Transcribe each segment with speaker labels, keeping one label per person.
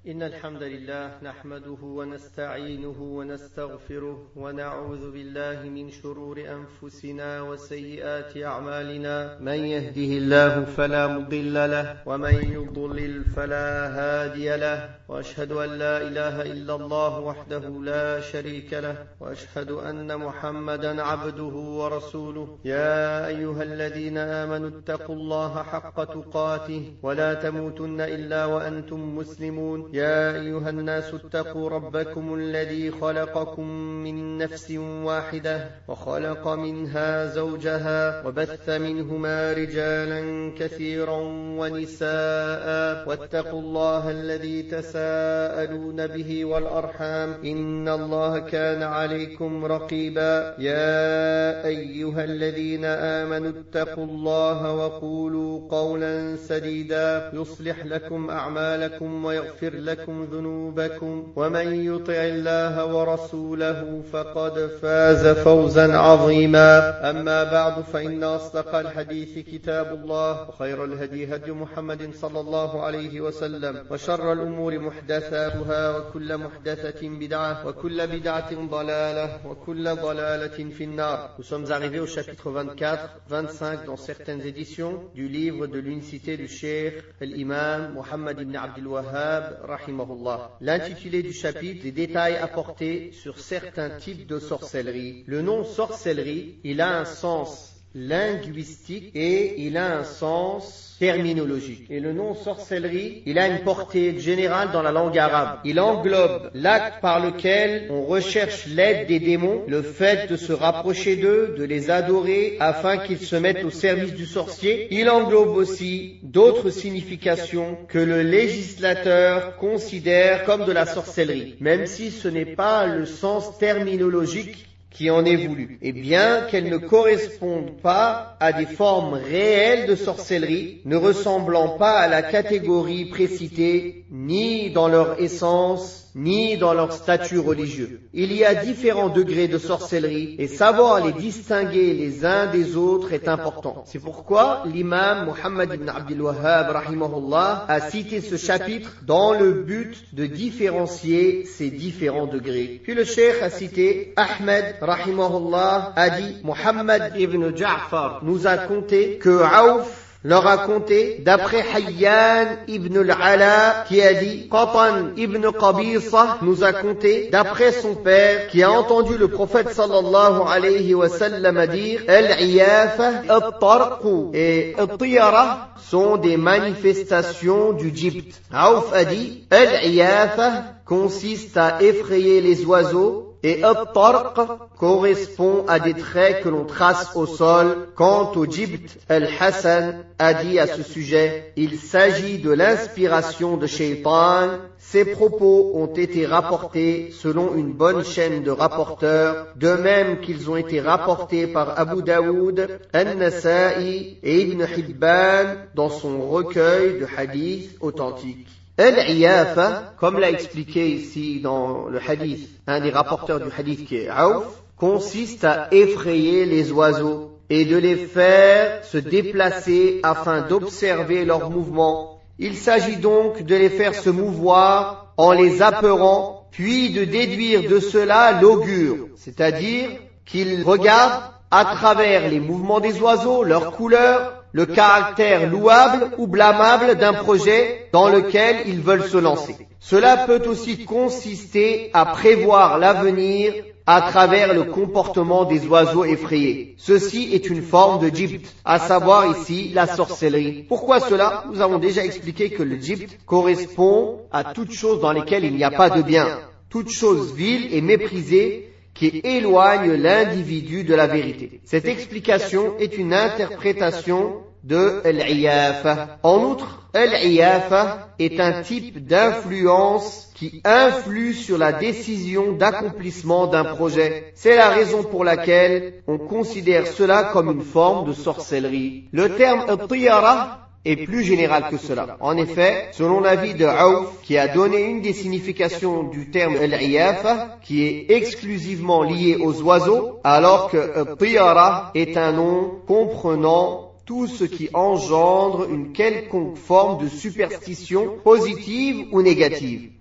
Speaker 1: إن الحمد لله نحمده ونستعينه ونستغفره ونعوذ بالله من شرور أنفسنا وسيئات أعمالنا من يهده الله فلا مضل له ومن يضلل فلا هادي له وأشهد أن لا إله إلا الله وحده لا شريك له وأشهد أن محمدا عبده ورسوله يا أيها الذين آمنوا اتقوا الله حق تقاته ولا تموتن إلا وأنتم مسلمون يا أيها الناس اتقوا ربكم الذي خلقكم من نفس واحدة وخلق منها زوجها وبث منهما رجالا كثيرا ونساء واتقوا الله الذي تساءلون به والأرحام إن الله كان عليكم رقيبا يا أيها الذين آمنوا اتقوا الله وقولوا قولا سديدا يصلح لكم أعمالكم ويغفر لكم ذنوبكم ومن يطع الله ورسوله فقد فاز فوزا عظيما أما بعد فإن أصدق الحديث كتاب الله وخير الهدي هدي محمد صلى الله عليه وسلم وشر الأمور محدثاتها وكل محدثة بدعة وكل بدعة ضلالة وكل ضلالة في النار. Nous sommes arrivés au chapitre 24-25 dans certaines éditions du livre de l'unicité du Cheikh l'imam Mohammed ibn Abdul Wahhab rahimahullah. L'intitulé du chapitre, des détails apportés sur certains types de sorcellerie. Le nom sorcellerie, il a un sens linguistique et il a un sens terminologique. Et le nom sorcellerie, il a une portée générale dans la langue arabe. Il englobe l'acte par lequel on recherche l'aide des démons, le fait de se rapprocher d'eux, de les adorer afin qu'ils se mettent au service du sorcier. Il englobe aussi d'autres significations que le législateur considère comme de la sorcellerie, même si ce n'est pas le sens terminologique qui en est voulu, et bien qu'elles ne correspondent pas à des formes réelles de sorcellerie, ne ressemblant pas à la catégorie précitée, ni dans leur essence, ni dans leur statut religieux. Il y a différents degrés de sorcellerie, et savoir les distinguer les uns des autres est important. C'est pourquoi l'imam Mohammed ibn Abdul Wahhab rahimahullah a cité ce chapitre dans le but de différencier ces différents degrés. Puis le cheikh a cité Ahmed rahimahullah a dit Mohammed ibn Ja'far nous a conté que Aouf leur a conté, d'après Hayyan ibn al-Ala, qui a dit, Qatan ibn Qabisa nous a conté, d'après son père, qui a entendu le prophète sallallahu alayhi wa sallam dire, Al-Iyafa, Al-Tarqu et Al-Tiyara sont des manifestations du Gypte. Aouf a dit, Al-Iyafa consiste à effrayer les oiseaux, et At-Tarq correspond à des traits que l'on trace au sol. Quant au Gypte, Al-Hassan a dit à ce sujet, il s'agit de l'inspiration de Shaitan. Ces propos ont été rapportés selon une bonne chaîne de rapporteurs, de même qu'ils ont été rapportés par Abu Daoud, An-Nasa'i et Ibn Hibban dans son recueil de hadiths authentiques. Al-Iyafa, comme l'a expliqué ici dans le hadith, un des rapporteurs du hadith qui est Aouf, consiste à effrayer les oiseaux et de les faire se déplacer afin d'observer leurs mouvements. Il s'agit donc de les faire se mouvoir en les apeurant, puis de déduire de cela l'augure, c'est-à-dire qu'ils regardent à travers les mouvements des oiseaux, leurs couleurs, le caractère louable ou blâmable d'un projet dans lequel ils veulent se lancer. Cela peut aussi consister à prévoir l'avenir à travers le comportement des oiseaux effrayés. Ceci est une forme de Gypte, à savoir ici la sorcellerie. Pourquoi cela? Nous avons déjà expliqué que le Gypte correspond à toute chose dans laquelle il n'y a pas de bien, toute chose vile et méprisée qui éloigne l'individu de la vérité. Cette explication est une interprétation de Al-Iyafa. En outre, Al-Iyafa est un type d'influence qui influe sur la décision d'accomplissement d'un projet. C'est la raison pour laquelle on considère cela comme une forme de sorcellerie. Le terme At-Tiyara est plus général que cela. En effet, selon l'avis de Aouf, qui a donné une des significations du terme Al-Iyafa, qui est exclusivement lié aux oiseaux, alors que At-Tiyara est un nom comprenant tout ce qui engendre une quelconque forme de superstition positive ou négative.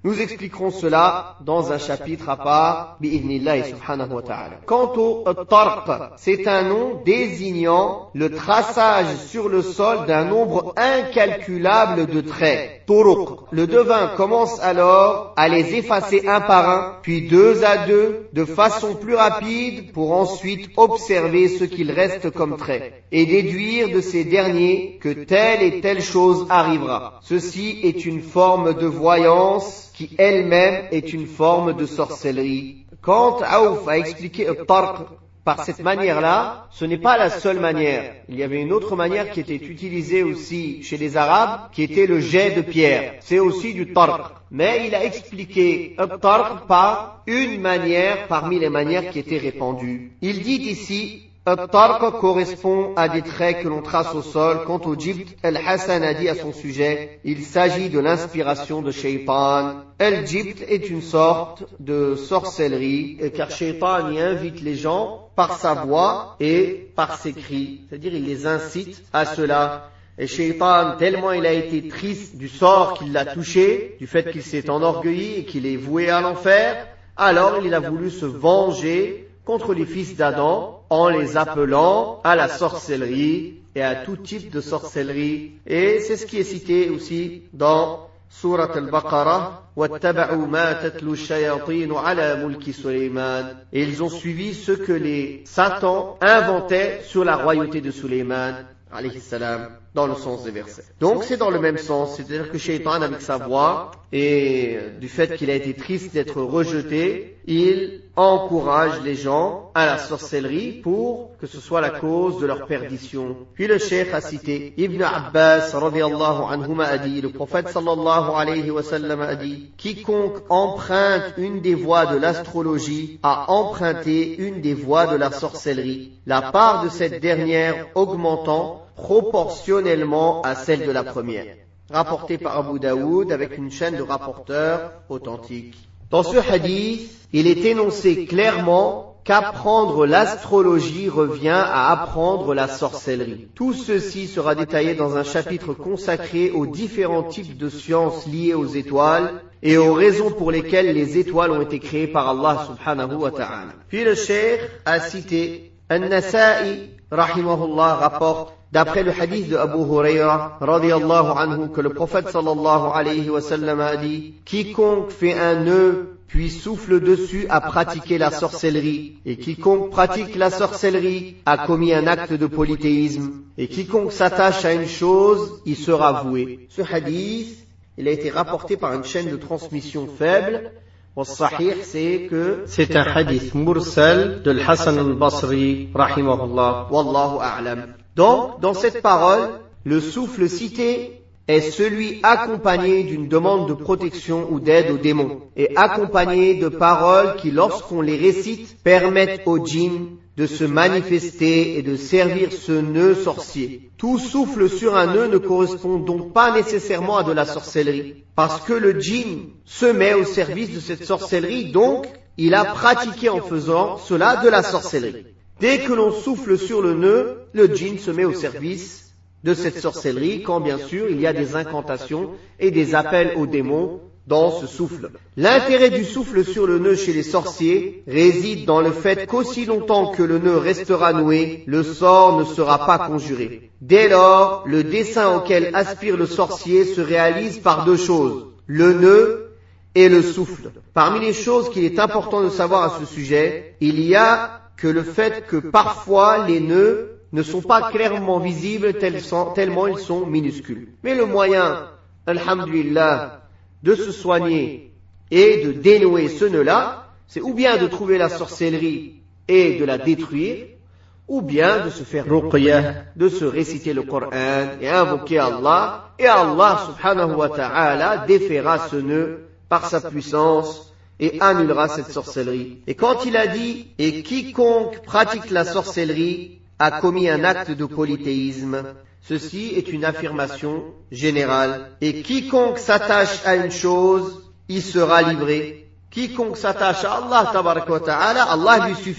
Speaker 1: Nous expliquerons cela dans un chapitre à part, bi'idhnillahi subhanahu wa ta'ala. Quant au tarq, c'est un nom désignant le traçage sur le sol d'un nombre incalculable de traits. Turuq. Le devin commence alors à les effacer un par un, puis deux à deux, de façon plus rapide, pour ensuite observer ce qu'il reste comme traits, et déduire de ces derniers que telle et telle chose arrivera. Ceci est une forme de voyance qui elle-même est une forme de sorcellerie. Quand Aouf a expliqué Tarq par cette manière-là, ce n'est pas la seule manière. Il y avait une autre manière qui était utilisée aussi chez les Arabes, qui était le jet de pierre. C'est aussi du Tarq. Mais il a expliqué Tarq par une manière parmi les manières qui étaient répandues. Il dit ici, At-Tarq correspond à des traits que l'on trace au sol. Quant au Jibt, Al-Hassan a dit à son sujet, il s'agit de l'inspiration de Shaytan. Al-Jibt est une sorte de sorcellerie, car Shaytan y invite les gens par sa voix et par ses cris. C'est-à-dire, il les incite à cela. Et Shaytan, tellement il a été triste du sort qui l'a touché, du fait qu'il s'est enorgueilli et qu'il est voué à l'enfer, alors il a voulu se venger contre les fils d'Adam en les appelant à la sorcellerie et à tout type de sorcellerie. Et c'est ce qui est cité aussi dans Surat al-Baqarah, وَاتَّبَعُوا مَا تَتْلُو الشَّيَاطِينُ عَلَى مُلْكِ سُلَيْمَانَ. Et ils ont suivi ce que les Satans inventaient sur la royauté de Sulayman, alayhi salam, dans le sens des versets. Donc c'est dans le même sens, c'est-à-dire que Shaytan, avec sa voix, et du fait qu'il a été triste d'être rejeté, il encourage les gens à la sorcellerie pour que ce soit la cause de leur perdition. Puis le cheikh a cité Ibn Abbas radiyallahu anhuma a dit, le prophète sallallahu alayhi wa sallam a dit, quiconque emprunte une des voies de l'astrologie a emprunté une des voies de la sorcellerie, la part de cette dernière augmentant proportionnellement à celle de la première. Rapporté par Abu Daoud avec une chaîne de rapporteurs authentiques. Dans ce hadith, il est énoncé clairement qu'apprendre l'astrologie revient à apprendre la sorcellerie. Tout ceci sera détaillé dans un chapitre consacré aux différents types de sciences liées aux étoiles et aux raisons pour lesquelles les étoiles ont été créées par Allah subhanahu wa ta'ala. Puis le cheikh a cité An-Nasa'i rahimahullah rapporte d'après le hadith de Abu Huraira radiyallahu anhu que le prophète sallallahu alayhi wa sallam a dit, quiconque fait un nœud puis souffle dessus a pratiqué la sorcellerie, et quiconque pratique la sorcellerie a commis un acte de polythéisme, et quiconque s'attache à une chose y sera voué. Ce hadith, il a été rapporté par une chaîne de transmission faible. والصحيح c'est que c'est un hadith mursal de Hassan al-Basri rahimahullah wallahu a'lam. Donc dans cette parole, le souffle cité est celui accompagné d'une demande de protection ou d'aide aux démons et accompagné de paroles qui lorsqu'on les récite permettent aux djinns de se manifester et de servir ce nœud sorcier. Tout souffle sur un nœud ne correspond donc pas nécessairement à de la sorcellerie, parce que le djinn se met au service de cette sorcellerie, donc il a pratiqué en faisant cela de la sorcellerie. Dès que l'on souffle sur le nœud, le djinn se met au service de cette sorcellerie, quand bien sûr il y a des incantations et des appels aux démons dans ce souffle. L'intérêt du souffle sur le nœud chez les sorciers réside dans le fait qu'aussi longtemps que le nœud restera noué, le sort ne sera pas conjuré. Dès lors, le dessein auquel aspire le sorcier se réalise par deux choses, le nœud et le souffle. Parmi les choses qu'il est important de savoir à ce sujet, il y a que le fait que parfois les nœuds ne sont pas clairement visibles tellement ils sont minuscules. Mais le moyen, alhamdulillah, de se soigner et de dénouer ce nœud-là, c'est ou bien de trouver la sorcellerie et de la détruire, ou bien de se faire ruqya, de se réciter le Coran et invoquer Allah, et Allah subhanahu wa ta'ala défaiera ce nœud par sa puissance et annulera cette sorcellerie. Et quand il a dit « Et quiconque pratique la sorcellerie a commis un acte de polythéisme », ceci est une affirmation générale. Et quiconque s'attache à une chose, il sera livré. Quiconque s'attache à Allah, tabaraka wa ta'ala, Allah lui suffit.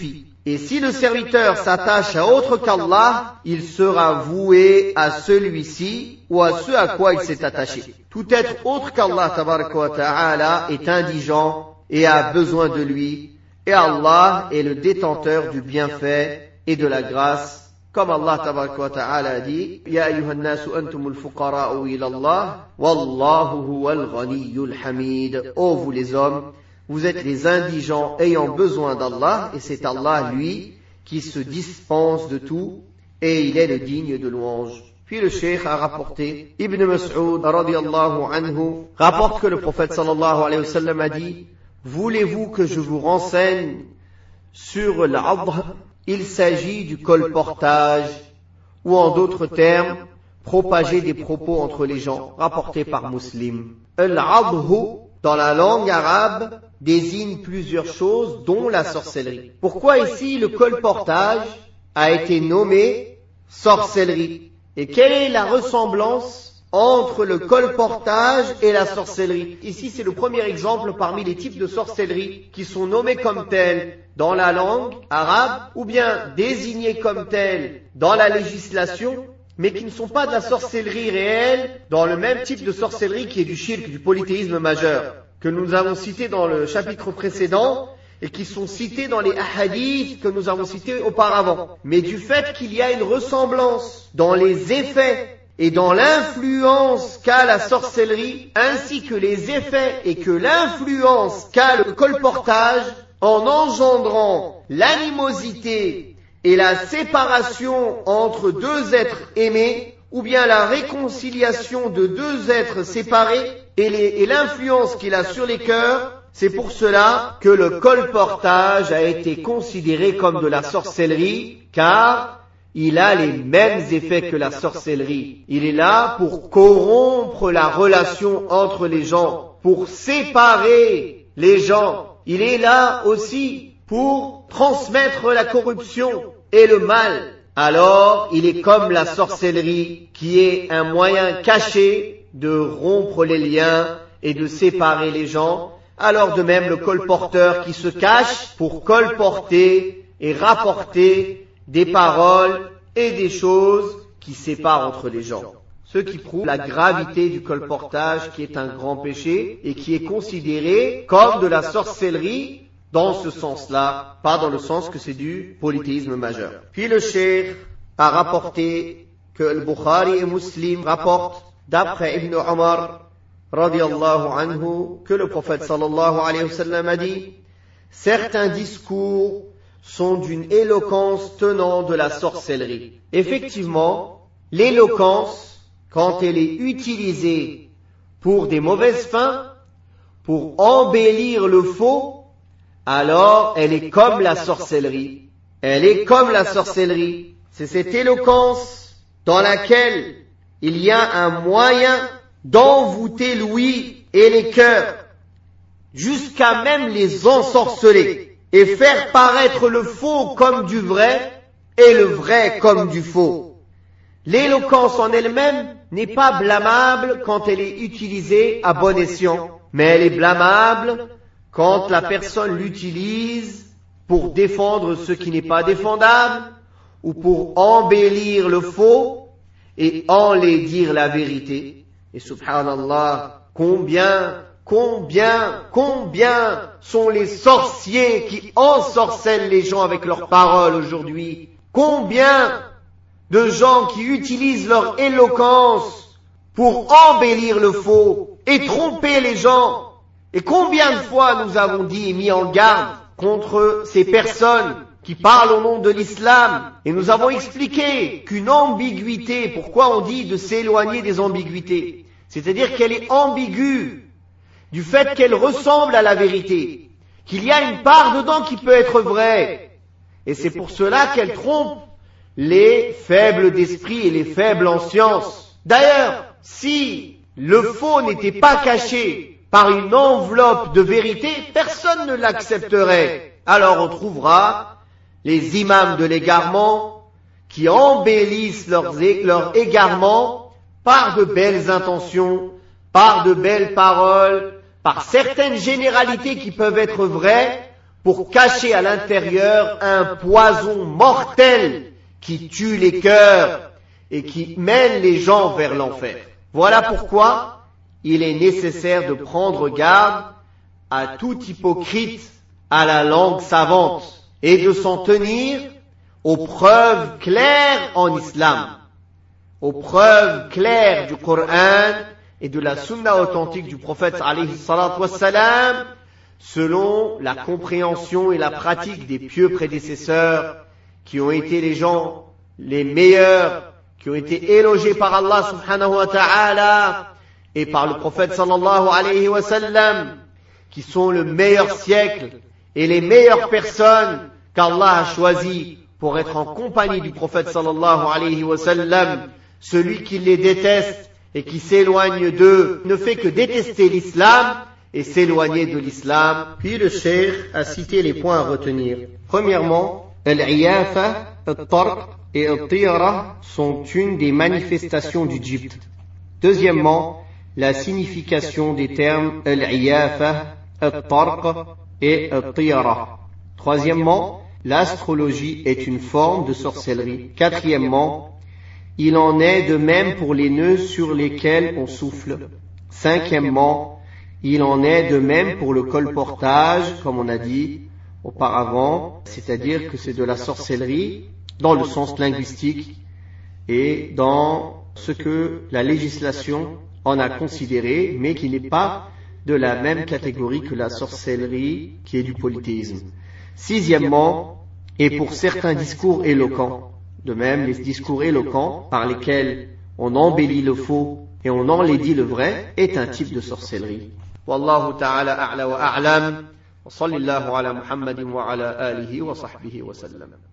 Speaker 1: Et si le serviteur s'attache à autre qu'Allah, il sera voué à celui-ci ou à ce à quoi il s'est attaché. Tout être autre qu'Allah tabaraka wa ta'ala est indigent et a besoin de lui. Et Allah est le détenteur du bienfait et de la grâce. Comme Allah tabaraka wa ta'ala a dit, Ya ayyuhan nasu antumul fuqara'u ila Allah, wallahu huwal ghaniyyul hamid. Ô vous les hommes, vous êtes les indigents ayant besoin d'Allah, et c'est Allah, lui, qui se dispense de tout, et il est le digne de louange. Puis le cheikh a rapporté, Ibn Mas'ud, radiyallahu anhu, rapporte que le prophète sallallahu alayhi wa sallam a dit, voulez-vous que je vous renseigne sur l'adh? Il s'agit du colportage, ou en d'autres termes, propager des propos entre les gens, rapporté par Muslim. Al-adhu, dans la langue arabe, désigne plusieurs choses, dont la sorcellerie. Pourquoi ici le colportage a été nommé sorcellerie? Et quelle est la ressemblance entre le colportage et la sorcellerie? Ici, c'est le premier exemple parmi les types de sorcellerie qui sont nommés comme tels dans la langue arabe, ou bien désignés comme tels dans la législation, mais qui ne sont pas de la sorcellerie réelle, dans le même type de sorcellerie qui est du shirk, du polythéisme majeur, que nous avons cité dans le chapitre précédent, et qui sont cités dans les hadiths que nous avons cités auparavant. Mais du fait qu'il y a une ressemblance dans les effets et dans l'influence qu'a la sorcellerie, ainsi que les effets et que l'influence qu'a le colportage, en engendrant l'animosité et la séparation entre deux êtres aimés, ou bien la réconciliation de deux êtres séparés, et l'influence qu'il a sur les cœurs, c'est pour cela que le colportage a été considéré comme de la sorcellerie, car il a les mêmes effets que la sorcellerie. Il est là pour corrompre la relation entre les gens, pour séparer les gens. Il est là aussi pour transmettre la corruption et le mal. Alors, il est comme la sorcellerie, qui est un moyen caché de rompre les liens et de séparer les gens. Alors de même le colporteur qui se cache pour colporter et rapporter des paroles et des choses qui séparent entre les gens. Ce qui prouve la gravité du colportage, qui est un grand péché et qui est considéré comme de la sorcellerie dans ce sens-là, pas dans le sens que c'est du polythéisme majeur. Puis le cheikh a rapporté que le Bukhari et Muslim rapportent d'après Ibn Omar radiyallahu anhu, que le prophète sallallahu alayhi wa sallam a dit, certains discours sont d'une éloquence tenant de la sorcellerie. Effectivement, l'éloquence, quand elle est utilisée pour des mauvaises fins, pour embellir le faux, alors elle est comme la sorcellerie. Elle est comme la sorcellerie. C'est cette éloquence dans laquelle il y a un moyen d'envoûter l'ouïe et les cœurs, jusqu'à même les ensorceler, et faire paraître le faux comme du vrai, et le vrai comme du faux. L'éloquence en elle-même n'est pas blâmable quand elle est utilisée à bon escient, mais elle est blâmable quand la personne l'utilise pour défendre ce qui n'est pas défendable, ou pour embellir le faux, et enlaidir la vérité. Et subhanallah, combien sont les sorciers qui ensorcellent les gens avec leurs paroles aujourd'hui. Combien de gens qui utilisent leur éloquence pour embellir le faux et tromper les gens. Et combien de fois nous avons dit et mis en garde contre ces personnes qui parlent au nom de l'islam, et nous avons expliqué qu'une ambiguïté, pourquoi on dit de s'éloigner des ambiguïtés, c'est-à-dire qu'elle est ambiguë, du fait qu'elle ressemble à la vérité, qu'il y a une part dedans qui peut être vraie, et c'est pour cela qu'elle trompe les faibles d'esprit et les faibles en science. D'ailleurs, si le faux n'était pas caché par une enveloppe de vérité, personne ne l'accepterait. Alors on trouvera les imams de l'égarement qui embellissent leur égarement par de belles intentions, par de belles paroles, par certaines généralités qui peuvent être vraies,
Speaker 2: pour cacher à l'intérieur un poison mortel qui tue les cœurs et qui mène les gens vers l'enfer. Voilà pourquoi il est nécessaire de prendre garde à tout hypocrite à la langue savante et de s'en tenir aux preuves claires en islam, aux preuves claires du Coran et de la sunna authentique du prophète alayhi salatu wassalam, selon la compréhension et la pratique des pieux prédécesseurs qui ont été les gens les meilleurs, qui ont été élogiés par Allah subhanahu wa ta'ala et par le prophète sallallahu alayhi wa sallam, qui sont le meilleur siècle et les meilleures personnes qu'Allah a choisies pour être en compagnie du prophète sallallahu alayhi wa sallam. Celui qui les déteste et qui s'éloigne d'eux ne fait que détester l'islam et s'éloigner de l'islam.
Speaker 1: Puis le cheikh a cité les points à retenir. Premièrement, al-iyafa, al-tarq et al-tiyara sont une des manifestations du djibt. Deuxièmement, la signification des termes al-iyafa, al-tarq et al-tiyara. Troisièmement, l'astrologie est une forme de sorcellerie. Quatrièmement, il en est de même pour les nœuds sur lesquels on souffle. Cinquièmement, il en est de même pour le colportage, comme on a dit auparavant, c'est-à-dire que c'est de la sorcellerie dans le sens linguistique et dans ce que la législation en a considéré, mais qui n'est pas de la même catégorie que la sorcellerie qui est du polythéisme. Sixièmement, et pour certains discours éloquents, de même les discours éloquents par lesquels on embellit le faux et on enlaidit le vrai est un type de sorcellerie. Wallahu ta'ala a'la wa a'lam wa sallallahu ala Muhammadin wa ala alihi wa sahbihi wa sallam.